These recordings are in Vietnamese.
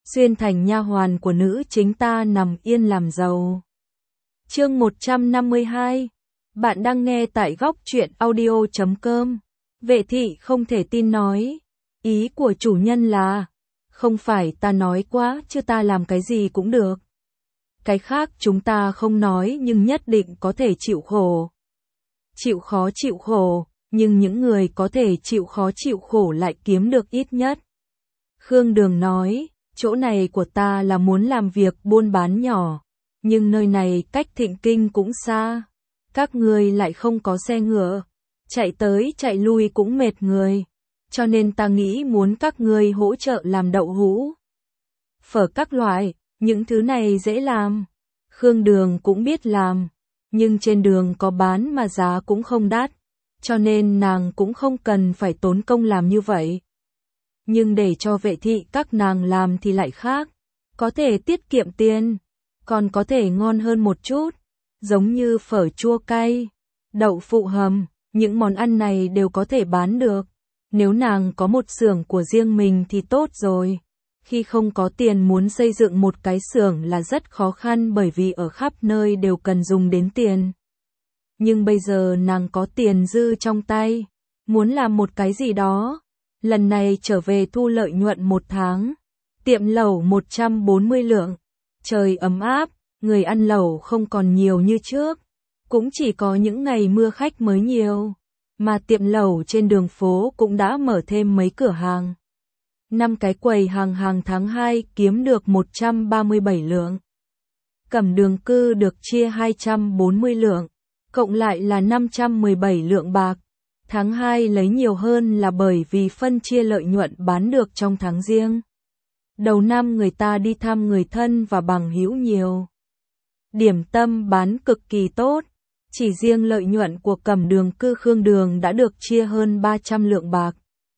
xuyên thành nha hoàn của nữ chính ta nằm yên làm giàu. Chương 152. Bạn đang nghe tại góc truyện audio.com. Vệ thị không thể tin nói, ý của chủ nhân là, không phải ta nói quá chứ ta làm cái gì cũng được. Cái khác chúng ta không nói nhưng nhất định có thể chịu khổ. Chịu khó chịu khổ, nhưng những người có thể chịu khó chịu khổ lại kiếm được ít nhất. Khương Đường nói, chỗ này của ta là muốn làm việc buôn bán nhỏ, nhưng nơi này cách Thịnh Kinh cũng xa. Các ngươi lại không có xe ngựa, chạy tới chạy lui cũng mệt người, cho nên ta nghĩ muốn các ngươi hỗ trợ làm đậu hũ, phở các loại, những thứ này dễ làm. Khương Đường cũng biết làm, nhưng trên đường có bán mà giá cũng không đắt, cho nên nàng cũng không cần phải tốn công làm như vậy. Nhưng để cho vệ thị các nàng làm thì lại khác, có thể tiết kiệm tiền, còn có thể ngon hơn một chút, giống như phở chua cay, đậu phụ hầm, những món ăn này đều có thể bán được. Nếu nàng có một xưởng của riêng mình thì tốt rồi. Khi không có tiền muốn xây dựng một cái xưởng là rất khó khăn bởi vì ở khắp nơi đều cần dùng đến tiền. Nhưng bây giờ nàng có tiền dư trong tay, muốn làm một cái gì đó. Lần này trở về thu lợi nhuận một tháng, tiệm lẩu 140 lượng. Trời ấm áp, người ăn lẩu không còn nhiều như trước, cũng chỉ có những ngày mưa khách mới nhiều, mà tiệm lẩu trên đường phố cũng đã mở thêm mấy cửa hàng. 5 cái quầy hàng tháng 2 kiếm được 137 lượng. Cẩm Đường Cư được chia 240 lượng, cộng lại là 517 lượng bạc. Tháng 2 lấy nhiều hơn là bởi vì phân chia lợi nhuận bán được trong tháng riêng. Đầu năm người ta đi thăm người thân và bằng hữu nhiều. Điểm tâm bán cực kỳ tốt, chỉ riêng lợi nhuận của Cẩm Đường Cư Khương Đường đã được chia hơn 300 lượng bạc.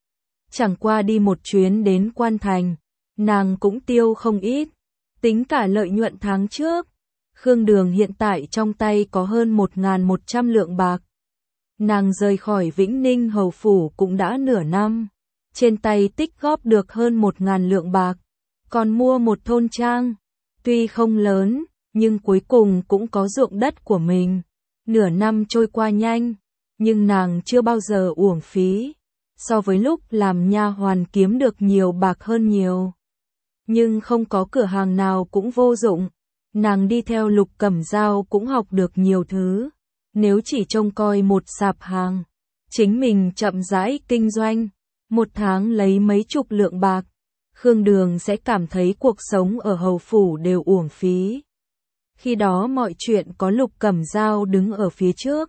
Chẳng qua đi một chuyến đến Quan Thành, nàng cũng tiêu không ít, tính cả lợi nhuận tháng trước. Khương Đường hiện tại trong tay có hơn 1.100 lượng bạc. Nàng rời khỏi Vĩnh Ninh Hầu Phủ cũng đã nửa năm, trên tay tích góp được hơn 1.000 lượng bạc, còn mua một thôn trang, tuy không lớn, nhưng cuối cùng cũng có ruộng đất của mình. Nửa năm trôi qua nhanh, nhưng nàng chưa bao giờ uổng phí, so với lúc làm nha hoàn kiếm được nhiều bạc hơn nhiều. Nhưng không có cửa hàng nào cũng vô dụng, nàng đi theo Lục Cẩm Dao cũng học được nhiều thứ. Nếu chỉ trông coi một sạp hàng, chính mình chậm rãi kinh doanh, một tháng lấy mấy chục lượng bạc, Khương Đường sẽ cảm thấy cuộc sống ở Hầu Phủ đều uổng phí. Khi đó mọi chuyện có Lục Cẩm Dao đứng ở phía trước.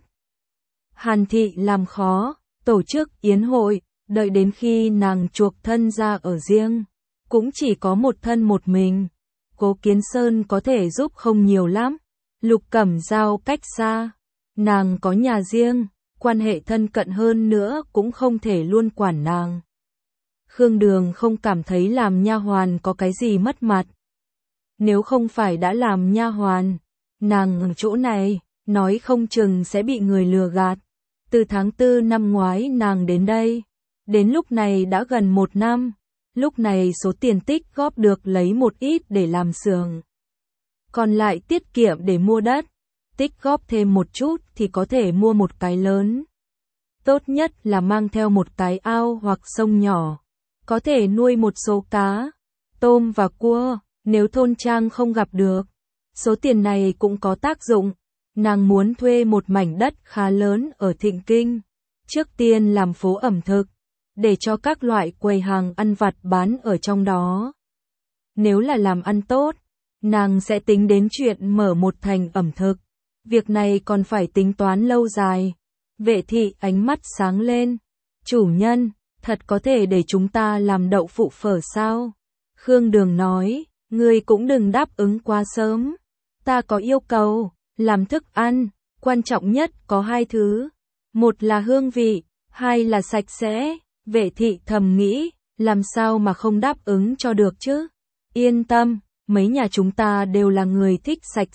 Hàn thị làm khó, tổ chức yến hội, đợi đến khi nàng chuộc thân ra ở riêng, cũng chỉ có một thân một mình. Cố Kiến Sơn có thể giúp không nhiều lắm, Lục Cẩm Dao cách xa. Nàng có nhà riêng, quan hệ thân cận hơn nữa cũng không thể luôn quản nàng. Khương Đường không cảm thấy làm nha hoàn có cái gì mất mặt. Nếu không phải đã làm nha hoàn, nàng ở chỗ này, nói không chừng sẽ bị người lừa gạt. Từ tháng 4 năm ngoái nàng đến đây, đến lúc này đã gần 1 năm, lúc này số tiền tích góp được lấy một ít để làm xưởng, còn lại tiết kiệm để mua đất. Tích góp thêm một chút thì có thể mua một cái lớn. Tốt nhất là mang theo một cái ao hoặc sông nhỏ, có thể nuôi một số cá, tôm và cua, nếu thôn trang không gặp được. Số tiền này cũng có tác dụng, nàng muốn thuê một mảnh đất khá lớn ở Thịnh Kinh, trước tiên làm phố ẩm thực, để cho các loại quầy hàng ăn vặt bán ở trong đó. Nếu là làm ăn tốt, nàng sẽ tính đến chuyện mở một thành ẩm thực. Việc này còn phải tính toán lâu dài. Vệ thị ánh mắt sáng lên. Chủ nhân, thật có thể để chúng ta làm đậu phụ phở sao? Khương Đường nói, ngươi cũng đừng đáp ứng quá sớm. Ta có yêu cầu, làm thức ăn, quan trọng nhất có 2 thứ. Một là hương vị, 2 là sạch sẽ. Vệ thị thầm nghĩ, làm sao mà không đáp ứng cho được chứ? Yên tâm, mấy nhà chúng ta đều là người thích sạch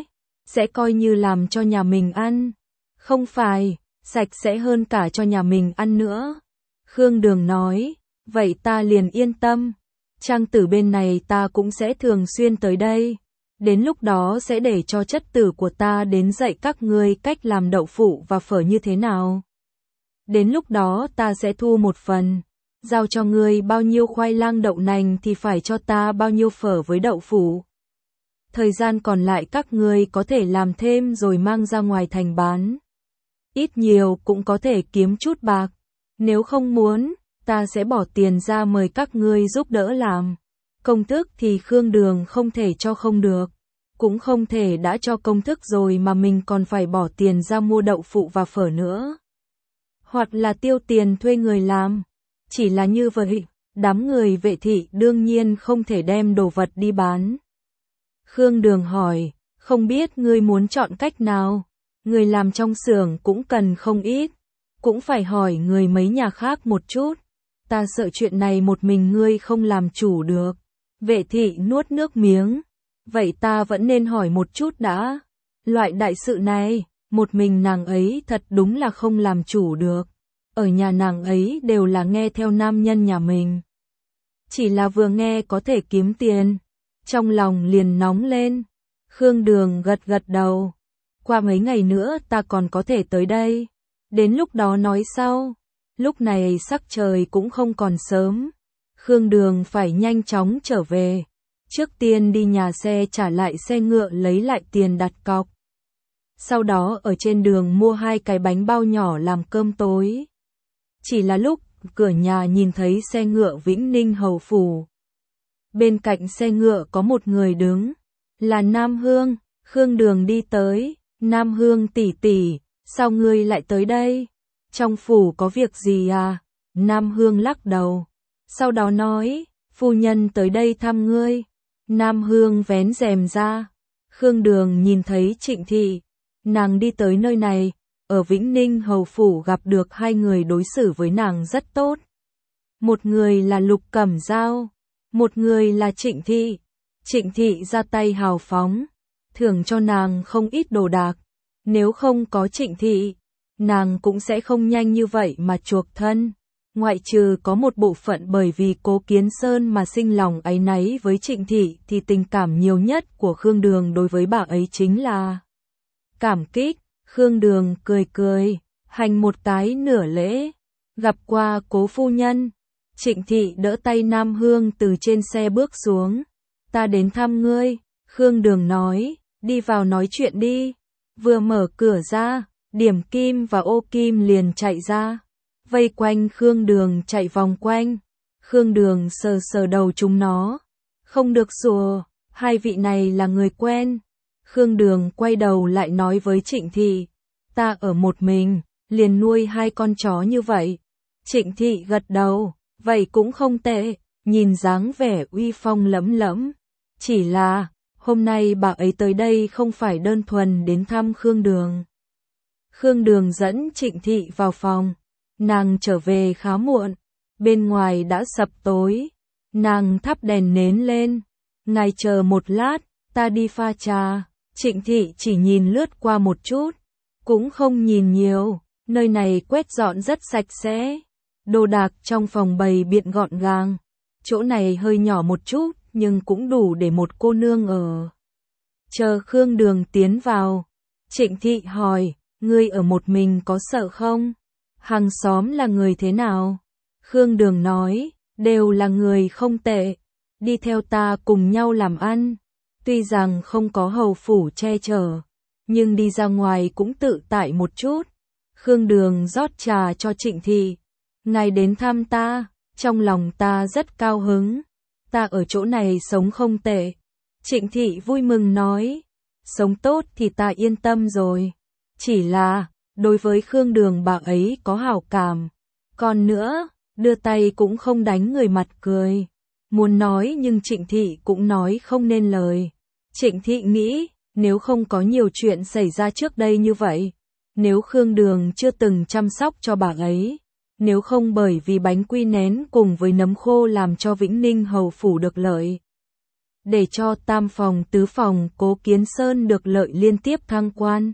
sẽ coi như làm cho nhà mình ăn. Không phải, sạch sẽ hơn cả cho nhà mình ăn nữa. Khương Đường nói, vậy ta liền yên tâm. Trang tử bên này ta cũng sẽ thường xuyên tới đây. Đến lúc đó sẽ để cho chất tử của ta đến dạy các ngươi cách làm đậu phụ và phở như thế nào. Đến lúc đó ta sẽ thu một phần. Giao cho ngươi bao nhiêu khoai lang đậu nành thì phải cho ta bao nhiêu phở với đậu phụ. Thời gian còn lại các ngươi có thể làm thêm rồi mang ra ngoài thành bán. Ít nhiều cũng có thể kiếm chút bạc. Nếu không muốn, ta sẽ bỏ tiền ra mời các ngươi giúp đỡ làm. Công thức thì Khương Đường không thể cho không được. Cũng không thể đã cho công thức rồi mà mình còn phải bỏ tiền ra mua đậu phụ và phở nữa. Hoặc là tiêu tiền thuê người làm. Chỉ là như vậy, đám người Vệ thị đương nhiên không thể đem đồ vật đi bán. Khương Đường hỏi, không biết ngươi muốn chọn cách nào? Người làm trong xưởng cũng cần không ít. Cũng phải hỏi người mấy nhà khác một chút. Ta sợ chuyện này một mình ngươi không làm chủ được. Vệ thị nuốt nước miếng. Vậy ta vẫn nên hỏi một chút đã. Loại đại sự này, một mình nàng ấy thật đúng là không làm chủ được. Ở nhà nàng ấy đều là nghe theo nam nhân nhà mình. Chỉ là vừa nghe có thể kiếm tiền. Trong lòng liền nóng lên. Khương Đường gật gật đầu. Qua mấy ngày nữa ta còn có thể tới đây. Đến lúc đó nói sau. Lúc này sắc trời cũng không còn sớm. Khương Đường phải nhanh chóng trở về. Trước tiên đi nhà xe trả lại xe ngựa lấy lại tiền đặt cọc. Sau đó ở trên đường mua 2 cái bánh bao nhỏ làm cơm tối. Chỉ là lúc cửa nhà nhìn thấy xe ngựa Vĩnh Ninh hầu phủ. Bên cạnh xe ngựa có một người đứng. Là Nam Hương. Khương Đường đi tới. Nam Hương tỷ tỷ, sao ngươi lại tới đây? Trong phủ có việc gì à? Nam Hương lắc đầu. Sau đó nói, phu nhân tới đây thăm ngươi. Nam Hương vén rèm ra. Khương Đường nhìn thấy Trịnh Thị. Nàng đi tới nơi này, ở Vĩnh Ninh hầu phủ gặp được 2 người đối xử với nàng rất tốt. Một người là Lục Cẩm Dao, một người là Trịnh Thị. Trịnh Thị ra tay hào phóng, thưởng cho nàng không ít đồ đạc. Nếu không có Trịnh Thị, nàng cũng sẽ không nhanh như vậy mà chuộc thân. Ngoại trừ có một bộ phận bởi vì Cố Kiến Sơn mà sinh lòng áy náy với Trịnh Thị thì tình cảm nhiều nhất của Khương Đường đối với bà ấy chính là cảm kích. Khương Đường cười cười, hành một cái nửa lễ. Gặp qua Cố phu nhân. Trịnh Thị đỡ tay Nam Hương từ trên xe bước xuống. Ta đến thăm ngươi. Khương Đường nói, đi vào nói chuyện đi. Vừa mở cửa ra, Điểm Kim và Ô Kim liền chạy ra. Vây quanh Khương Đường chạy vòng quanh. Khương Đường sờ sờ đầu chúng nó. Không được sủa, 2 vị này là người quen. Khương Đường quay đầu lại nói với Trịnh Thị. Ta ở một mình, liền nuôi 2 con chó như vậy. Trịnh Thị gật đầu, vậy cũng không tệ, nhìn dáng vẻ uy phong lẫm lẫm. Chỉ là, hôm nay bà ấy tới đây không phải đơn thuần đến thăm Khương Đường. Khương Đường dẫn Trịnh Thị vào phòng. Nàng trở về khá muộn. Bên ngoài đã sập tối. Nàng thắp đèn nến lên. Ngài chờ một lát, ta đi pha trà. Trịnh Thị chỉ nhìn lướt qua một chút. Cũng không nhìn nhiều. Nơi này quét dọn rất sạch sẽ. Đồ đạc trong phòng bày biện gọn gàng. Chỗ này hơi nhỏ một chút, nhưng cũng đủ để một cô nương ở. Chờ Khương Đường tiến vào. Trịnh Thị hỏi, ngươi ở một mình có sợ không? Hàng xóm là người thế nào? Khương Đường nói, đều là người không tệ. Đi theo ta cùng nhau làm ăn. Tuy rằng không có hầu phủ che chở, nhưng đi ra ngoài cũng tự tại một chút. Khương Đường rót trà cho Trịnh Thị. Ngài đến thăm ta, trong lòng ta rất cao hứng. Ta ở chỗ này sống không tệ. Trịnh Thị vui mừng nói, sống tốt thì ta yên tâm rồi. Chỉ là, đối với Khương Đường bà ấy có hảo cảm. Còn nữa, đưa tay cũng không đánh người mặt cười. Muốn nói nhưng Trịnh Thị cũng nói không nên lời. Trịnh Thị nghĩ, nếu không có nhiều chuyện xảy ra trước đây như vậy, nếu Khương Đường chưa từng chăm sóc cho bà ấy, nếu không bởi vì bánh quy nén cùng với nấm khô làm cho Vĩnh Ninh hầu phủ được lợi, để cho tam phòng tứ phòng Cố Kiến Sơn được lợi liên tiếp thăng quan,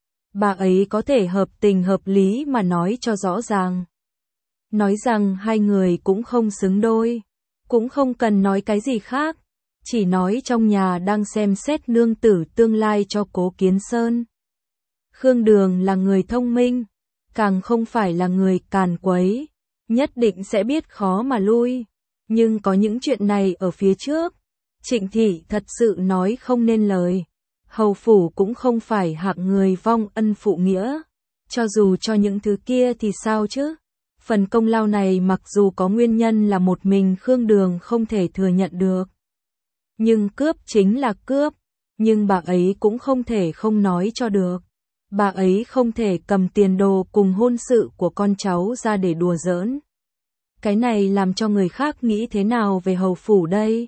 bà ấy có thể hợp tình hợp lý mà nói cho rõ ràng. Nói rằng 2 người cũng không xứng đôi. cũng không cần nói cái gì khác, chỉ nói trong nhà đang xem xét nương tử tương lai cho Cố Kiến Sơn. Khương Đường là người thông minh, càng không phải là người càn quấy, nhất định sẽ biết khó mà lui, nhưng có những chuyện này ở phía trước, Trịnh thị thật sự nói không nên lời. Hầu phủ cũng không phải hạng người vong ân phụ nghĩa, cho dù cho những thứ kia thì sao chứ? Phần công lao này mặc dù có nguyên nhân là một mình Khương Đường không thể thừa nhận được. Nhưng cướp chính là cướp, nhưng bà ấy cũng không thể không nói cho được. Bà ấy không thể cầm tiền đồ cùng hôn sự của con cháu ra để đùa giỡn. Cái này làm cho người khác nghĩ thế nào về hầu phủ đây?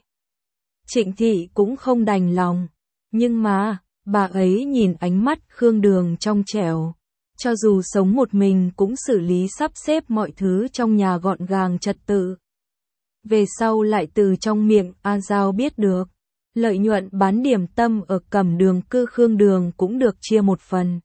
Trịnh thị cũng không đành lòng, nhưng mà, bà ấy nhìn ánh mắt Khương Đường trong trẻo. Cho dù sống một mình cũng xử lý sắp xếp mọi thứ trong nhà gọn gàng trật tự. Về sau lại từ trong miệng A Giao biết được, lợi nhuận bán điểm tâm ở Cẩm Đường cư Khương Đường cũng được chia một phần.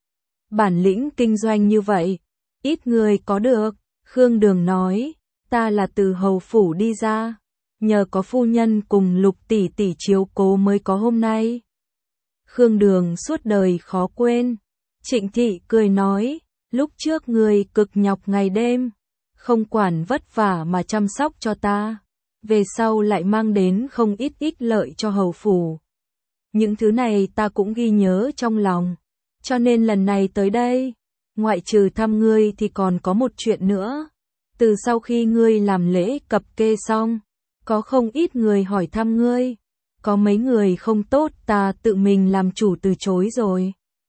Bản lĩnh kinh doanh như vậy, ít người có được. Khương Đường nói, ta là từ hầu phủ đi ra, nhờ có phu nhân cùng Lục tỷ tỷ chiếu cố mới có hôm nay. Khương Đường suốt đời khó quên. Trịnh thị cười nói, lúc trước người cực nhọc ngày đêm, không quản vất vả mà chăm sóc cho ta, về sau lại mang đến không ít ích lợi cho hầu phủ. Những thứ này ta cũng ghi nhớ trong lòng, cho nên lần này tới đây, ngoại trừ thăm ngươi thì còn có một chuyện nữa. Từ sau khi ngươi làm lễ cập kê xong, có không ít người hỏi thăm ngươi, có mấy người không tốt ta tự mình làm chủ từ chối rồi.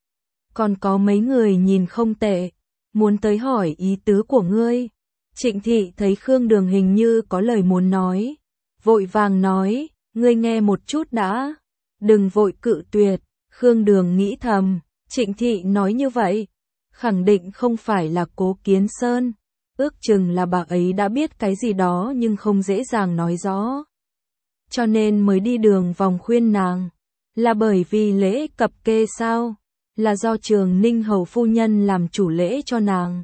Còn có mấy người nhìn không tệ, muốn tới hỏi ý tứ của ngươi. Trịnh thị thấy Khương Đường hình như có lời muốn nói, vội vàng nói, ngươi nghe một chút đã, đừng vội cự tuyệt. Khương Đường nghĩ thầm, Trịnh thị nói như vậy, khẳng định không phải là Cố Kiến Sơn, ước chừng là bà ấy đã biết cái gì đó nhưng không dễ dàng nói rõ. Cho nên mới đi đường vòng khuyên nàng, là bởi vì lễ cập kê sao? Là do Trường Ninh hầu phu nhân làm chủ lễ cho nàng.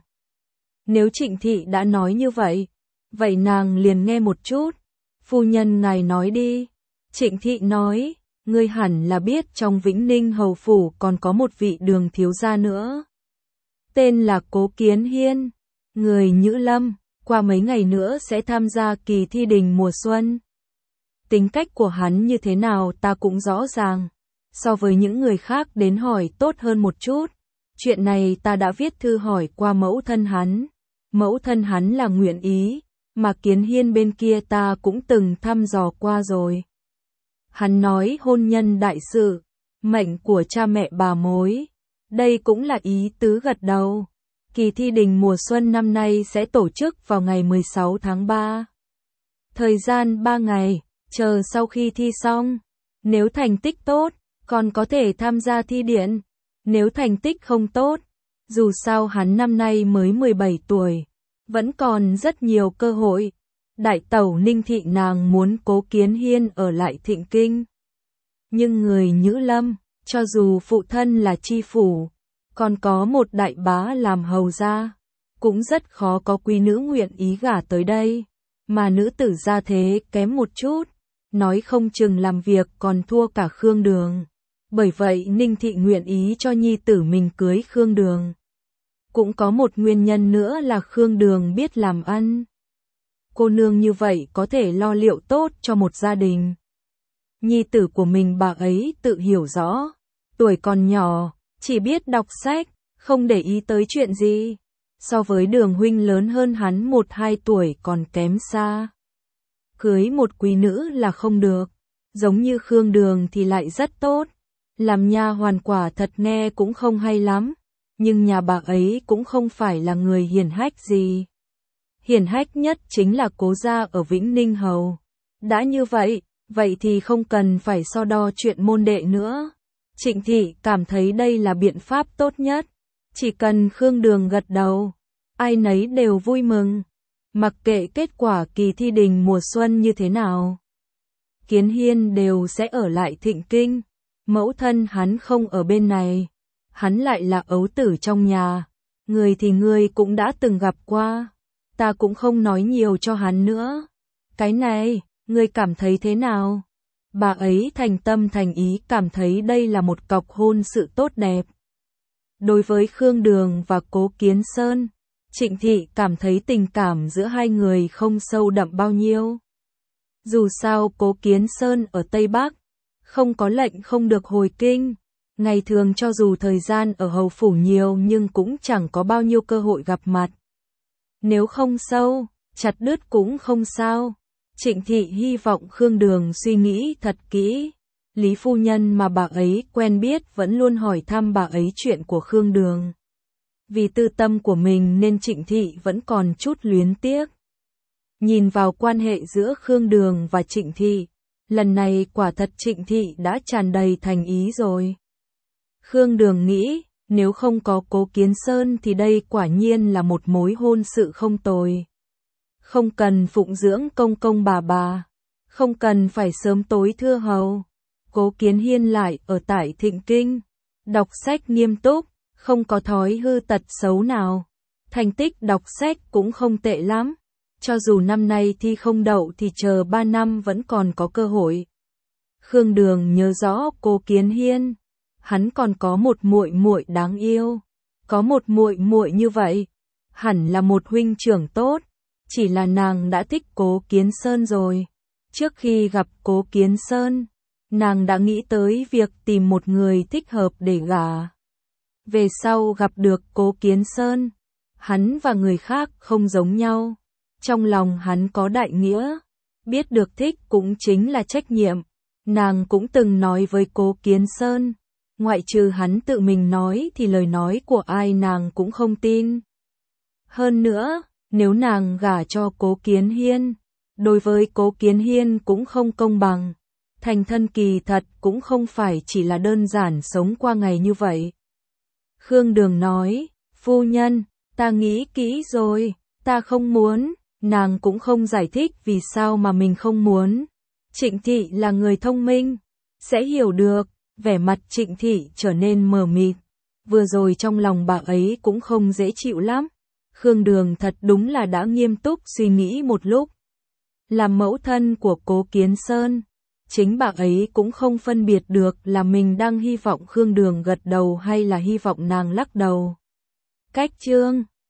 Nếu Trịnh thị đã nói như vậy, vậy nàng liền nghe một chút. Phu nhân ngài nói đi. Trịnh thị nói, ngươi hẳn là biết trong Vĩnh Ninh hầu phủ còn có một vị Đường thiếu gia nữa. Tên là Cố Kiến Hiên, người Nhữ Lâm, qua mấy ngày nữa sẽ tham gia kỳ thi đình mùa xuân. Tính cách của hắn như thế nào ta cũng rõ ràng. So với những người khác đến hỏi tốt hơn một chút. Chuyện này ta đã viết thư hỏi qua mẫu thân hắn. Mẫu thân hắn là nguyện ý, mà Kiến Hiên bên kia ta cũng từng thăm dò qua rồi. Hắn nói hôn nhân đại sự, mệnh của cha mẹ bà mối. Đây cũng là ý tứ gật đầu. Kỳ thi đình mùa xuân năm nay sẽ tổ chức vào ngày 16 tháng 3. Thời gian 3 ngày, chờ sau khi thi xong. Nếu thành tích tốt, còn có thể tham gia thi điện. Nếu thành tích không tốt, dù sao hắn năm nay mới 17 tuổi, vẫn còn rất nhiều cơ hội. Đại tẩu Ninh thị nàng muốn Cố Kiến Hiên ở lại Thịnh Kinh. Nhưng người Nhữ Lâm, cho dù phụ thân là tri phủ, còn có một đại bá làm hầu gia, cũng rất khó có quý nữ nguyện ý gả tới đây. Mà nữ tử gia thế kém một chút, nói không chừng làm việc còn thua cả Khương Đường. Bởi vậy Ninh thị nguyện ý cho nhi tử mình cưới Khương Đường. Cũng có một nguyên nhân nữa là Khương Đường biết làm ăn. Cô nương như vậy có thể lo liệu tốt cho một gia đình. Nhi tử của mình bà ấy tự hiểu rõ, tuổi còn nhỏ, chỉ biết đọc sách, không để ý tới chuyện gì. So với Đường huynh lớn hơn hắn 1-2 tuổi còn kém xa. Cưới một quý nữ là không được, giống như Khương Đường thì lại rất tốt. Làm nha hoàn quả thật nghe cũng không hay lắm, nhưng nhà bà ấy cũng không phải là người hiển hách gì. Hiển hách nhất chính là Cố gia ở Vĩnh Ninh hầu. Đã như vậy, vậy thì không cần phải so đo chuyện môn đệ nữa. Trịnh thị cảm thấy đây là biện pháp tốt nhất. Chỉ cần Khương Đường gật đầu, ai nấy đều vui mừng. Mặc kệ kết quả kỳ thi đình mùa xuân như thế nào, Kiến Hiên đều sẽ ở lại Thịnh Kinh. Mẫu thân hắn không ở bên này, hắn lại là ấu tử trong nhà. Người thì người cũng đã từng gặp qua, ta cũng không nói nhiều cho hắn nữa. Cái này, ngươi cảm thấy thế nào? Bà ấy thành tâm thành ý cảm thấy đây là một cọc hôn sự tốt đẹp. Đối với Khương Đường và Cố Kiến Sơn, Trịnh Thị cảm thấy tình cảm giữa hai người không sâu đậm bao nhiêu. Dù sao Cố Kiến Sơn ở Tây Bắc, không có lệnh không được hồi kinh. Ngày thường cho dù thời gian ở hầu phủ nhiều nhưng cũng chẳng có bao nhiêu cơ hội gặp mặt. Nếu không sâu, chặt đứt cũng không sao. Trịnh Thị hy vọng Khương Đường suy nghĩ thật kỹ. Lý phu nhân mà bà ấy quen biết vẫn luôn hỏi thăm bà ấy chuyện của Khương Đường. Vì tư tâm của mình nên Trịnh Thị vẫn còn chút luyến tiếc. Nhìn vào quan hệ giữa Khương Đường và Trịnh Thị, lần này quả thật Trịnh Thị đã tràn đầy thành ý rồi. Khương Đường nghĩ, nếu không có Cố Kiến Sơn thì đây quả nhiên là một mối hôn sự không tồi. Không cần phụng dưỡng công công bà, không cần phải sớm tối thưa hầu. Cố Kiến Hiên lại ở tại Thịnh Kinh, đọc sách nghiêm túc, không có thói hư tật xấu nào. Thành tích đọc sách cũng không tệ lắm. Cho dù năm nay thi không đậu thì chờ 3 năm vẫn còn có cơ hội. Khương Đường nhớ rõ Cố Kiến Hiên, hắn còn có một muội muội đáng yêu. Có một muội muội như vậy, hẳn là một huynh trưởng tốt. Chỉ là nàng đã thích Cố Kiến Sơn rồi. Trước khi gặp Cố Kiến Sơn, nàng đã nghĩ tới việc tìm một người thích hợp để gả. Về sau gặp được Cố Kiến Sơn, hắn và người khác không giống nhau. Trong lòng hắn có đại nghĩa, biết được thích cũng chính là trách nhiệm. Nàng cũng từng nói với Cố Kiến Sơn, ngoại trừ hắn tự mình nói thì lời nói của ai nàng cũng không tin. Hơn nữa, nếu nàng gả cho Cố Kiến Hiên, đối với Cố Kiến Hiên cũng không công bằng. Thành thân kỳ thật cũng không phải chỉ là đơn giản sống qua ngày như vậy. Khương Đường nói, phu nhân, ta nghĩ kỹ rồi, ta không muốn. Nàng cũng không giải thích vì sao mà mình không muốn. Trịnh Thị là người thông minh, sẽ hiểu được. Vẻ mặt Trịnh Thị trở nên mờ mịt. Vừa rồi trong lòng bà ấy cũng không dễ chịu lắm. Khương Đường thật đúng là đã nghiêm túc suy nghĩ một lúc. Làm mẫu thân của Cố Kiến Sơn, chính bà ấy cũng không phân biệt được là mình đang hy vọng Khương Đường gật đầu hay là hy vọng nàng lắc đầu. Cách chương